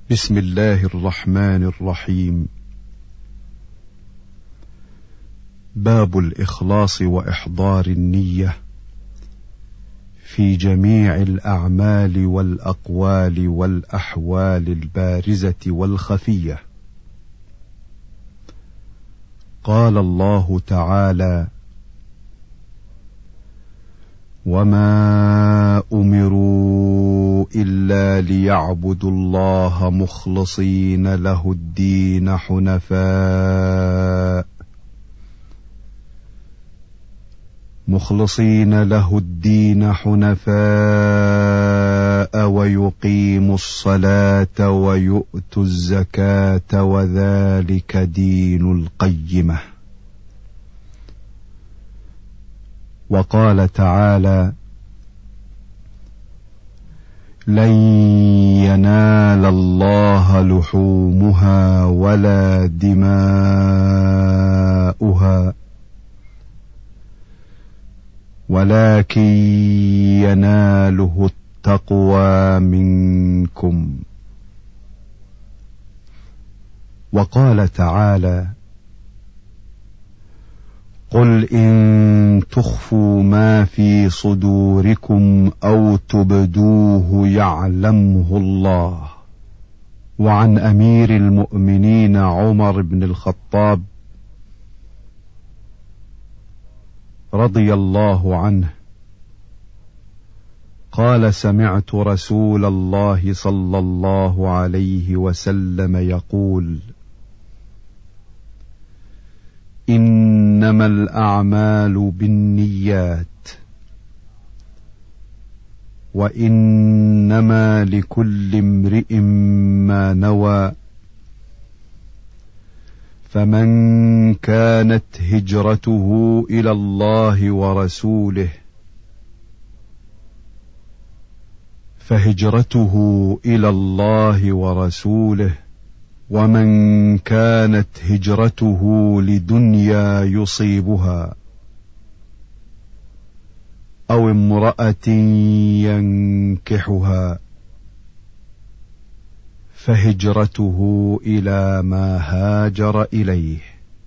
بسم الله الرحمن الرحيم. باب الإخلاص وإحضار النية في جميع الأعمال والأقوال والأحوال البارزة والخفية. قال الله تعالى: وما أمروا إلا ليعبدوا الله مخلصين له الدين حنفاء ويقيموا الصلاة ويؤتوا الزكاة وذلك دين القيمة. وقال تعالى: لن ينال الله لحومها ولا دماؤها ولكن يناله التقوى منكم. وقال تعالى: قل إن تخفوا ما في صدوركم أو تبدوه يعلمه الله. وعن أمير المؤمنين عمر بن الخطاب رضي الله عنه قال: سمعت رسول الله صلى الله عليه وسلم يقول: إنما الأعمال بالنيات وإنما لكل امرئ ما نوى، فمن كانت هجرته إلى الله ورسوله فهجرته إلى الله ورسوله، ومن كانت هجرته لدنيا يصيبها أو امرأة ينكحها فهجرته إلى ما هاجر إليه.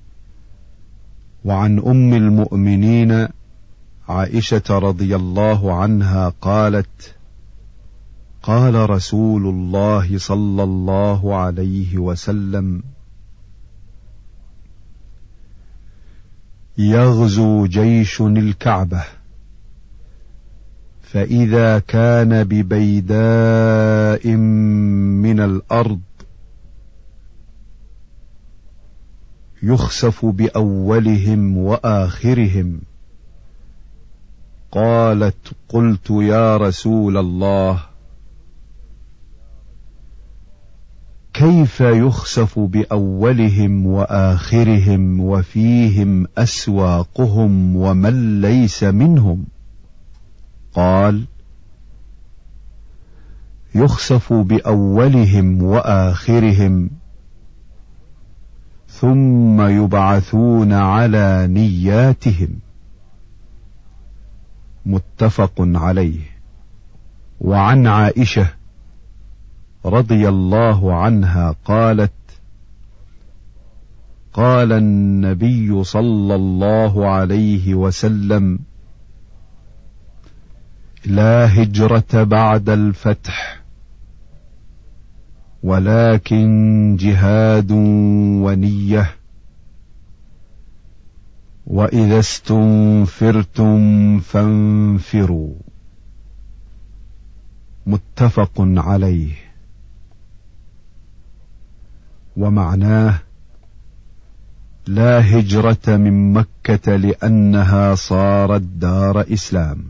وعن أم المؤمنين عائشة رضي الله عنها قالت: قال رسول الله صلى الله عليه وسلم: يغزو جيش الكعبة، فإذا كان ببيداء من الأرض يخسف بأولهم وآخرهم. قالت: قلت يا رسول الله، كيف يخسف بأولهم وآخرهم وفيهم أسواقهم ومن ليس منهم؟ قال: يخسف بأولهم وآخرهم ثم يبعثون على نياتهم. متفق عليه. وعن عائشة رضي الله عنها قالت: قال النبي صلى الله عليه وسلم: لا هجرة بعد الفتح، ولكن جهاد ونية، وإذا استنفرتم فانفروا. متفق عليه. ومعناه: لا هجرة من مكة لأنها صارت دار إسلام.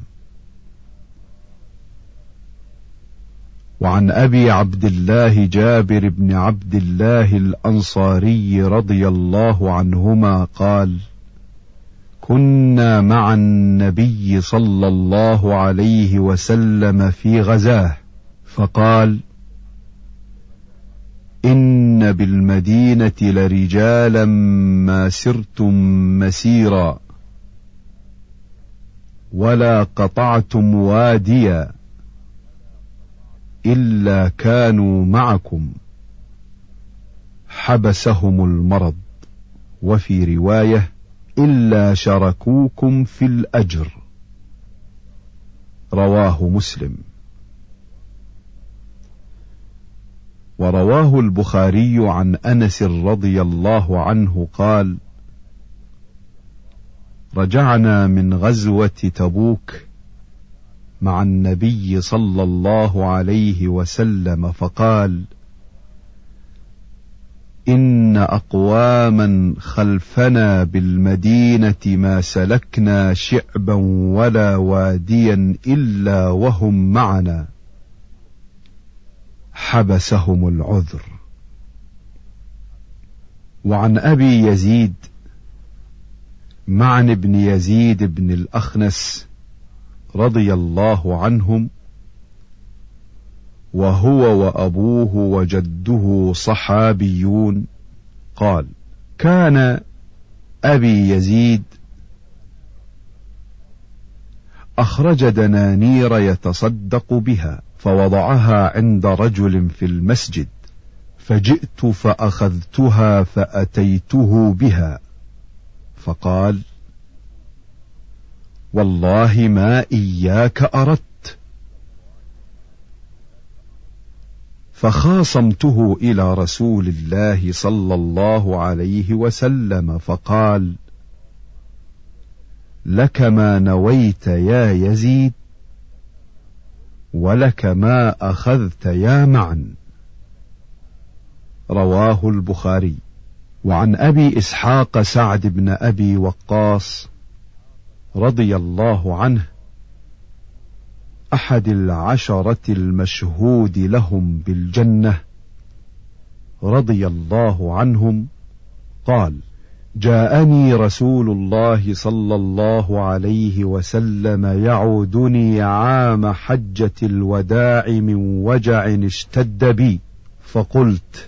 وعن أبي عبد الله جابر بن عبد الله الأنصاري رضي الله عنهما قال: كنا مع النبي صلى الله عليه وسلم في غزاه، فقال: إن بالمدينة لرجالا ما سرتم مسيرا ولا قطعتم واديا إلا كانوا معكم، حبسهم المرض، وفي رواية إلا شركوكم في الأجر. رواه مسلم. ورواه البخاري عن أنس رضي الله عنه قال: رجعنا من غزوة تبوك مع النبي صلى الله عليه وسلم فقال: إن أقواما خلفنا بالمدينة ما سلكنا شعبا ولا واديا إلا وهم معنا، حبسهم العذر. وعن أبي يزيد معن بن يزيد بن الأخنس رضي الله عنهم، وهو وأبوه وجده صحابيون، قال: كان أبي يزيد أخرج دنانير يتصدق بها، فوضعها عند رجل في المسجد، فجئت فأخذتها فأتيته بها، فقال: والله ما إياك أردت. فخاصمته إلى رسول الله صلى الله عليه وسلم فقال: لك ما نويت يا يزيد، ولك ما أخذت يا معن. رواه البخاري. وعن أبي إسحاق سعد بن أبي وقاص رضي الله عنه، أحد العشرة المشهود لهم بالجنة رضي الله عنهم، قال: جاءني رسول الله صلى الله عليه وسلم يعودني عام حجة الوداع من وجع اشتد بي، فقلت: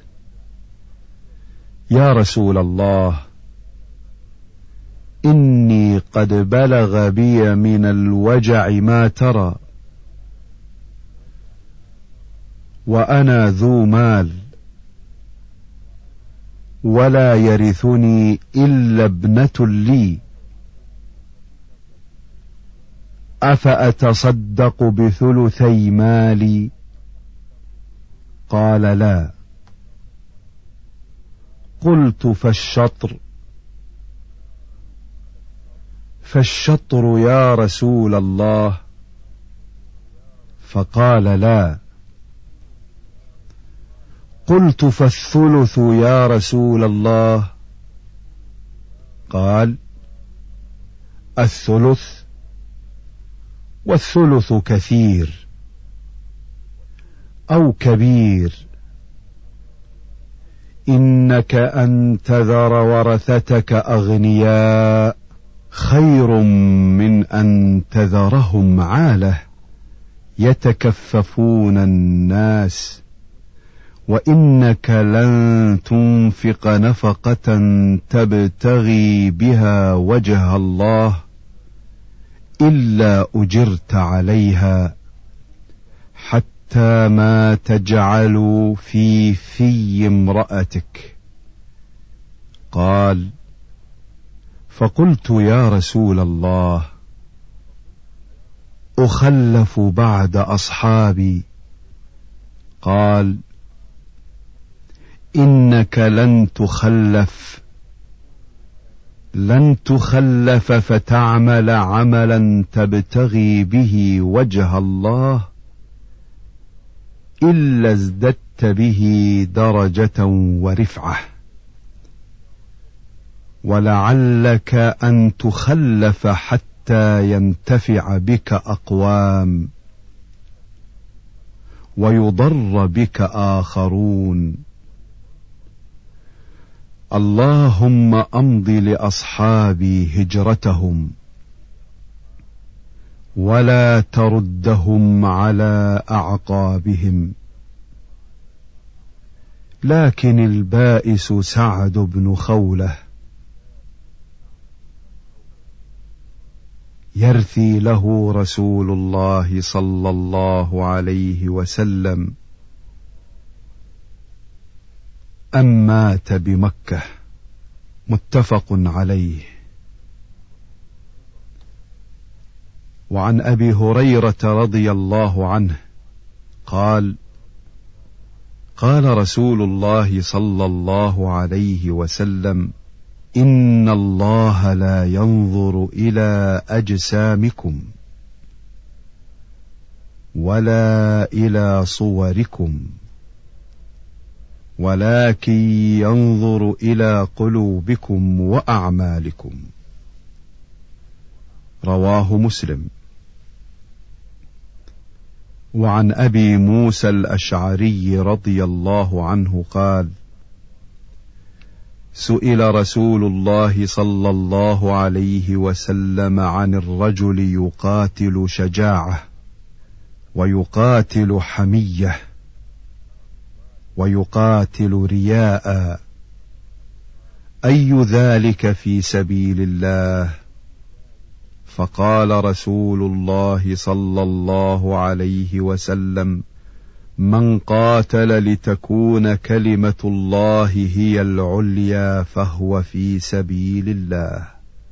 يا رسول الله، إني قد بلغ بي من الوجع ما ترى، وأنا ذو مال، ولا يرثني إلا ابنة لي، أفأتصدق بثلثي مالي؟ قال: لا. قلت: فالشطر يا رسول الله؟ فقال: لا. قلت: فالثلث يا رسول الله؟ قال: الثلث، والثلث كثير أو كبير، إنك أن تذر ورثتك أغنياء خير من أن تذرهم عالة يتكففون الناس، وإنك لن تنفق نفقة تبتغي بها وجه الله إلا أجرت عليها، حتى ما تجعل في امرأتك. قال: فقلت: يا رسول الله، أخلف بعد أصحابي؟ قال: إنك لن تخلف فتعمل عملا تبتغي به وجه الله إلا ازددت به درجة ورفعة، ولعلك أن تخلف حتى ينتفع بك أقوام ويضر بك آخرون. اللهم أمض لأصحابي هجرتهم، ولا تردهم على أعقابهم. لكن البائس سعد بن خولة يرثي له رسول الله صلى الله عليه وسلم أم مات بمكة. متفق عليه. وعن أبي هريرة رضي الله عنه قال: قال رسول الله صلى الله عليه وسلم: إن الله لا ينظر إلى أجسامكم ولا إلى صوركم ولكن ينظر إلى قلوبكم وأعمالكم. رواه مسلم. وعن أبي موسى الأشعري رضي الله عنه قال: سئل رسول الله صلى الله عليه وسلم عن الرجل يقاتل شجاعة ويقاتل حمية ويقاتل رياء، أي ذلك في سبيل الله؟ فقال رسول الله صلى الله عليه وسلم: من قاتل لتكون كلمة الله هي العليا فهو في سبيل الله.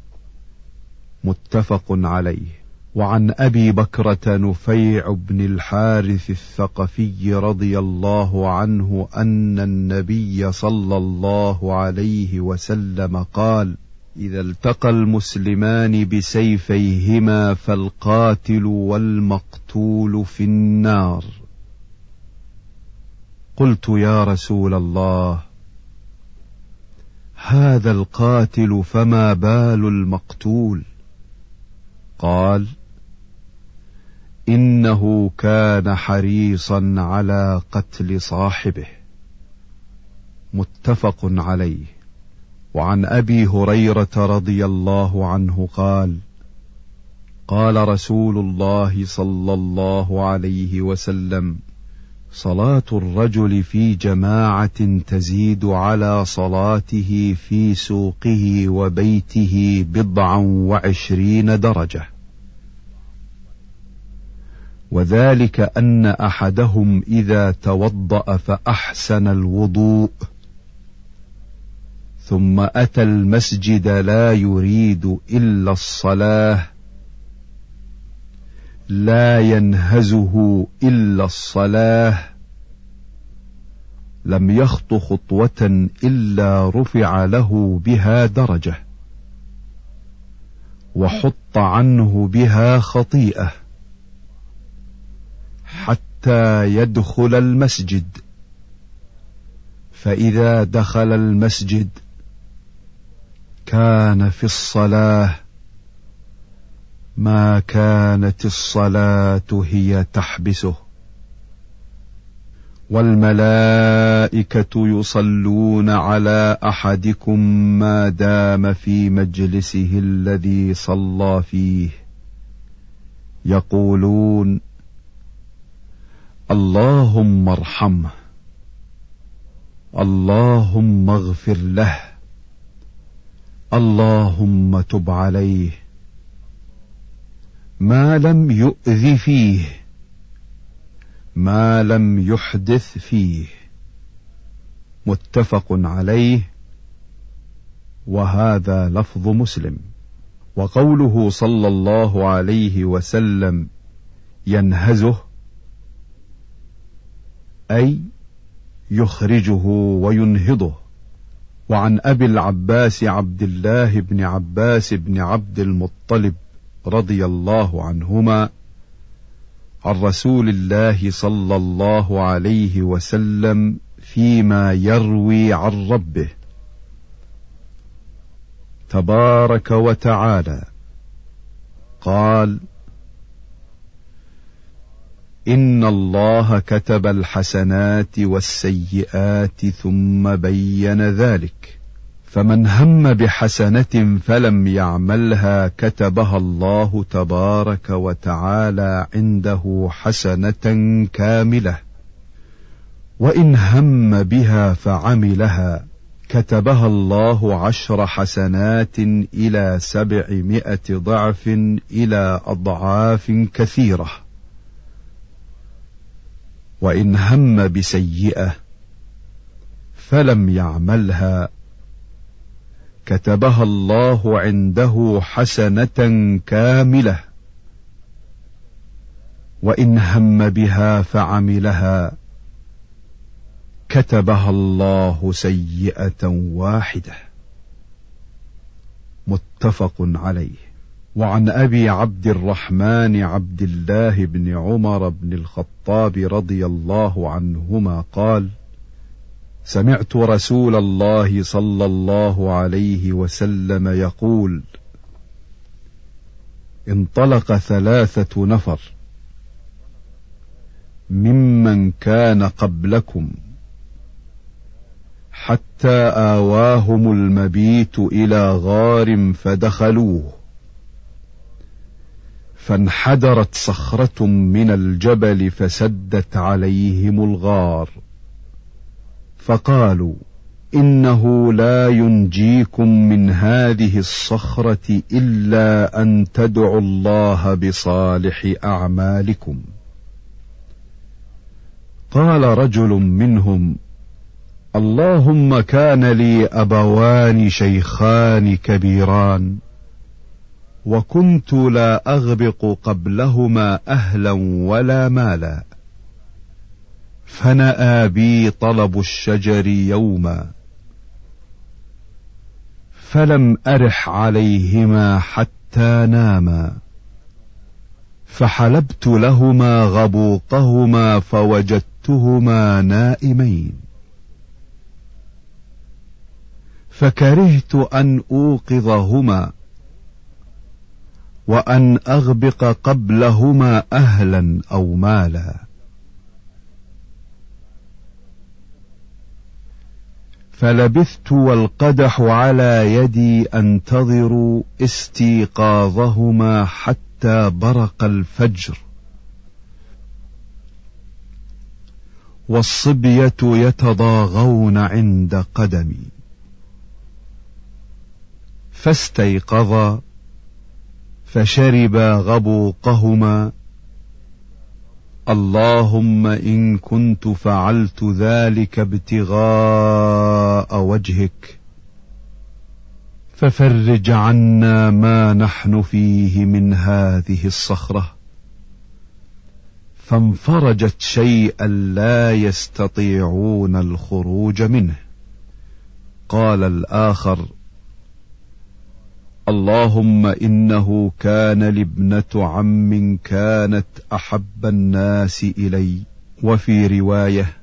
متفق عليه. وعن أبي بكرة نفيع بن الحارث الثقفي رضي الله عنه أن النبي صلى الله عليه وسلم قال: إذا التقى المسلمان بسيفيهما فالقاتل والمقتول في النار. قلت: يا رسول الله، هذا القاتل فما بال المقتول؟ قال: إنه كان حريصا على قتل صاحبه. متفق عليه. وعن أبي هريرة رضي الله عنه قال: قال رسول الله صلى الله عليه وسلم: صلاة الرجل في جماعة تزيد على صلاته في سوقه وبيته 27 درجة، وذلك أن أحدهم إذا توضأ فأحسن الوضوء ثم أتى المسجد لا يريد إلا الصلاة، لا ينهزه إلا الصلاة، لم يخط خطوة إلا رفع له بها درجة وحط عنه بها خطيئة حتى يدخل المسجد. فإذا دخل المسجد كان في الصلاة ما كانت الصلاة هي تحبسه. والملائكة يصلون على أحدكم ما دام في مجلسه الذي صلى فيه، يقولون: اللهم ارحمه، اللهم اغفر له، اللهم تب عليه، ما لم يؤذ فيه، ما لم يحدث فيه. متفق عليه. وهذا لفظ مسلم. وقوله صلى الله عليه وسلم ينهزه أي يخرجه وينهضه. وعن أبي العباس عبد الله بن عباس بن عبد المطلب رضي الله عنهما عن رسول الله صلى الله عليه وسلم فيما يروي عن ربه تبارك وتعالى قال: إن الله كتب الحسنات والسيئات ثم بين ذلك، فمن هم بحسنة فلم يعملها كتبها الله تبارك وتعالى عنده حسنة كاملة، وإن هم بها فعملها كتبها الله 10 حسنات إلى 700 ضعف إلى أضعاف كثيرة. وإن هم بسيئة فلم يعملها كتبها الله عنده حسنة كاملة، وإن هم بها فعملها كتبها الله سيئة واحدة. متفق عليه. وعن أبي عبد الرحمن عبد الله بن عمر بن الخطاب رضي الله عنهما قال: سمعت رسول الله صلى الله عليه وسلم يقول: انطلق 3 نفر ممن كان قبلكم حتى آواهم المبيت إلى غار فدخلوه، فانحدرت صخرة من الجبل فسدت عليهم الغار، فقالوا: إنه لا ينجيكم من هذه الصخرة إلا أن تدعوا الله بصالح أعمالكم. قال رجل منهم: اللهم كان لي أبوان شيخان كبيران، وكنت لا أغبق قبلهما أهلا ولا مالا، فنأى بي طلب الشجر يوما، فلم أرح عليهما حتى ناما، فحلبت لهما غبوقهما فوجدتهما نائمين، فكرهت أن أوقظهما وأن أغبق قبلهما أهلا أو مالا، فلبثت والقدح على يدي أنتظر استيقاظهما حتى برق الفجر، والصبية يتضاغون عند قدمي، فاستيقظا فشربا غبوقهما. اللهم إن كنت فعلت ذلك ابتغاء وجهك ففرج عنا ما نحن فيه من هذه الصخرة، فانفرجت شيئا لا يستطيعون الخروج منه. قال الآخر: اللهم إنه كان لي ابنة عم كانت أحب الناس إلي، وفي رواية: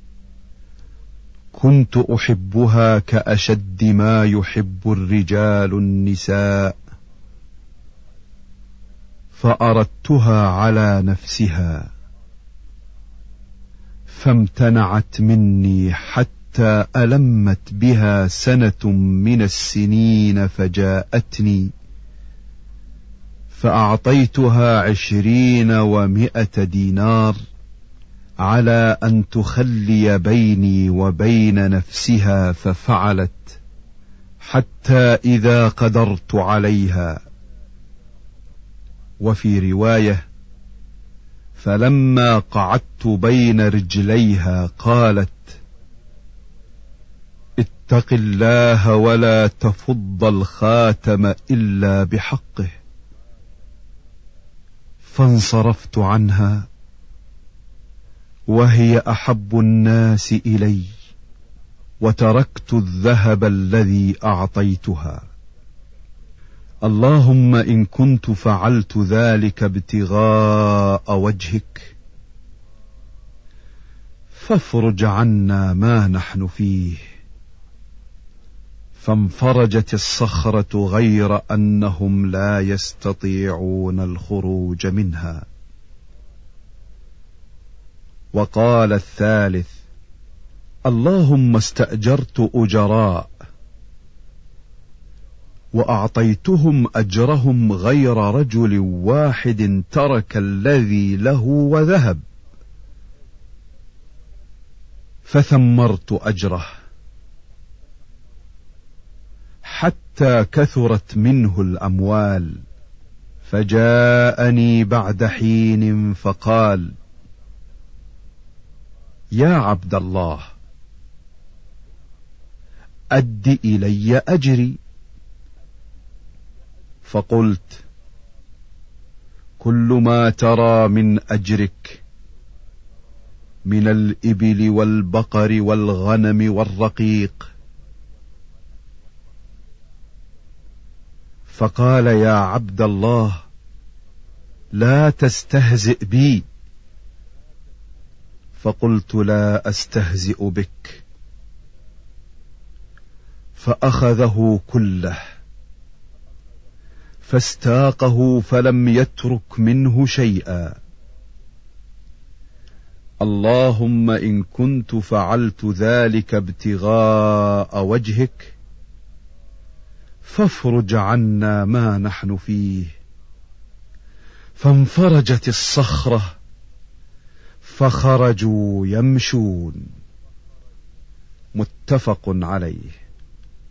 كنت أحبها كأشد ما يحب الرجال النساء، فأردتها على نفسها فامتنعت مني حتى ألمت بها سنة من السنين، فجاءتني فأعطيتها 20 و100 دينار على أن تخلي بيني وبين نفسها، ففعلت حتى إذا قدرت عليها. وفي رواية: فلما قعدت بين رجليها قالت: اتق الله ولا تفض الخاتم إلا بحقه، فانصرفت عنها وهي أحب الناس إلي، وتركت الذهب الذي أعطيتها. اللهم إن كنت فعلت ذلك ابتغاء وجهك فافرج عنا ما نحن فيه. فانفرجت الصخرة غير أنهم لا يستطيعون الخروج منها. وقال الثالث: اللهم استأجرت أجراء وأعطيتهم أجرهم غير رجل واحد ترك الذي له وذهب، فثمرت أجره حتى كثرت منه الأموال، فجاءني بعد حين فقال: يا عبد الله، أد إلي أجري. فقلت: كل ما ترى من أجرك من الإبل والبقر والغنم والرقيق. فقال: يا عبد الله، لا تستهزئ بي. فقلت: لا أستهزئ بك. فأخذه كله فاستاقه فلم يترك منه شيئا. اللهم إن كنت فعلت ذلك ابتغاء وجهك فافرج عنا ما نحن فيه. فانفرجت الصخرة فخرجوا يمشون. متفق عليه.